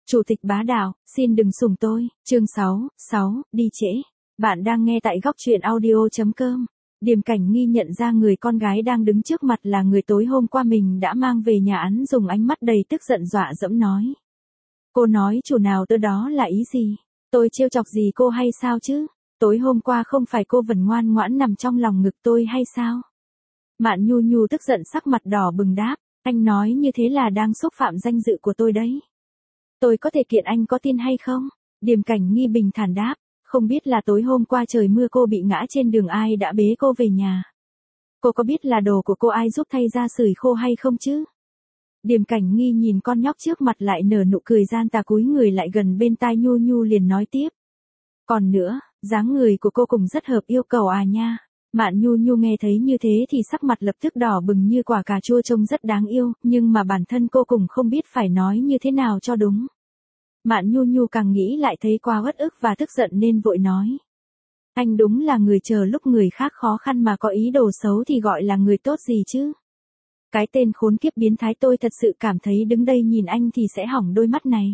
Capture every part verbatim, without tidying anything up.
Chủ tịch bá đạo, xin đừng sủng tôi, chương sáu, sáu, đi trễ. Bạn đang nghe tại góc truyện audio chấm com. Điềm Cảnh Nghi nhận ra người con gái đang đứng trước mặt là người tối hôm qua mình đã mang về nhà án, dùng ánh mắt đầy tức giận dọa dẫm nói. Cô nói chủ nào tớ đó là ý gì? Tôi trêu chọc gì cô hay sao chứ? Tối hôm qua không phải cô vẫn ngoan ngoãn nằm trong lòng ngực tôi hay sao? Mạn Nhu Nhu tức giận sắc mặt đỏ bừng đáp, anh nói như thế là đang xúc phạm danh dự của tôi đấy. Tôi có thể kiện anh có tin hay không? Điềm Cảnh Nghi bình thản đáp, không biết là tối hôm qua trời mưa cô bị ngã trên đường ai đã bế cô về nhà. Cô có biết là đồ của cô ai giúp thay ra sưởi khô hay không chứ? Điềm Cảnh Nghi nhìn con nhóc trước mặt lại nở nụ cười gian tà, cúi người lại gần bên tai Nhu Nhu liền nói tiếp. Còn nữa, dáng người của cô cũng rất hợp yêu cầu à nha. Mạn Nhu Nhu nghe thấy như thế thì sắc mặt lập tức đỏ bừng như quả cà chua, trông rất đáng yêu, nhưng mà bản thân cô cũng không biết phải nói như thế nào cho đúng. Mạn Nhu Nhu càng nghĩ lại thấy quá uất ức và tức giận nên vội nói. Anh đúng là người chờ lúc người khác khó khăn mà có ý đồ xấu thì gọi là người tốt gì chứ? Cái tên khốn kiếp biến thái, tôi thật sự cảm thấy đứng đây nhìn anh thì sẽ hỏng đôi mắt này.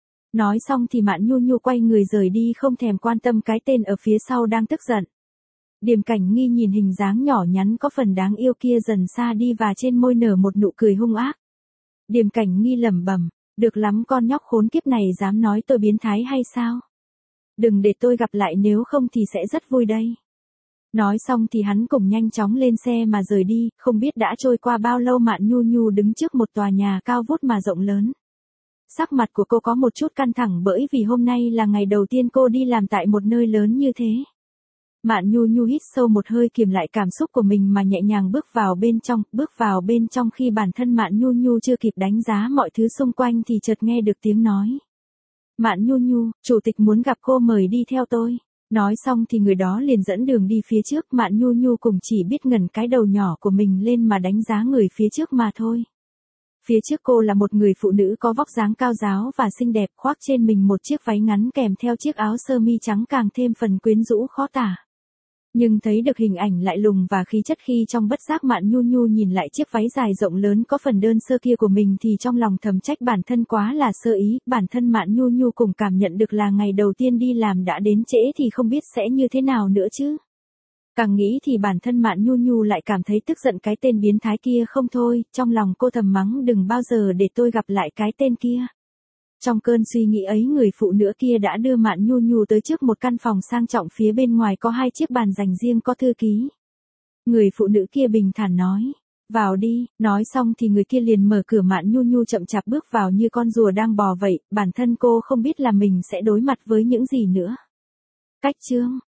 Nói xong thì Mạn Nhu Nhu quay người rời đi, không thèm quan tâm cái tên ở phía sau đang tức giận. Điềm Cảnh Nghi nhìn hình dáng nhỏ nhắn có phần đáng yêu kia dần xa đi và trên môi nở một nụ cười hung ác. Điềm Cảnh Nghi lẩm bẩm, được lắm, con nhóc khốn kiếp này dám nói tôi biến thái hay sao? Đừng để tôi gặp lại, nếu không thì sẽ rất vui đây. Nói xong thì hắn cùng nhanh chóng lên xe mà rời đi, không biết đã trôi qua bao lâu Mạn Nhu Nhu đứng trước một tòa nhà cao vút mà rộng lớn. Sắc mặt của cô có một chút căng thẳng bởi vì hôm nay là ngày đầu tiên cô đi làm tại một nơi lớn như thế. Mạn Nhu Nhu hít sâu một hơi kiềm lại cảm xúc của mình mà nhẹ nhàng bước vào bên trong, bước vào bên trong khi bản thân Mạn Nhu Nhu chưa kịp đánh giá mọi thứ xung quanh thì chợt nghe được tiếng nói. Mạn Nhu Nhu, chủ tịch muốn gặp cô, mời đi theo tôi. Nói xong thì người đó liền dẫn đường đi phía trước, Mạn Nhu Nhu cùng chỉ biết ngẩng cái đầu nhỏ của mình lên mà đánh giá người phía trước mà thôi. Phía trước cô là một người phụ nữ có vóc dáng cao ráo và xinh đẹp, khoác trên mình một chiếc váy ngắn kèm theo chiếc áo sơ mi trắng càng thêm phần quyến rũ khó tả. Nhưng thấy được hình ảnh lạnh lùng và khí chất khi trong bất giác Mạn Nhu Nhu nhìn lại chiếc váy dài rộng lớn có phần đơn sơ kia của mình thì trong lòng thầm trách bản thân quá là sơ ý. Bản thân Mạn Nhu Nhu cùng cảm nhận được là ngày đầu tiên đi làm đã đến trễ thì không biết sẽ như thế nào nữa chứ. Càng nghĩ thì bản thân Mạn Nhu Nhu lại cảm thấy tức giận cái tên biến thái kia không thôi, trong lòng cô thầm mắng đừng bao giờ để tôi gặp lại cái tên kia. Trong cơn suy nghĩ ấy, người phụ nữ kia đã đưa Mạn Nhu Nhu tới trước một căn phòng sang trọng, phía bên ngoài có hai chiếc bàn dành riêng có thư ký. Người phụ nữ kia bình thản nói, vào đi, nói xong thì người kia liền mở cửa. Mạn Nhu Nhu chậm chạp bước vào như con rùa đang bò vậy, bản thân cô không biết là mình sẽ đối mặt với những gì nữa. Cách chương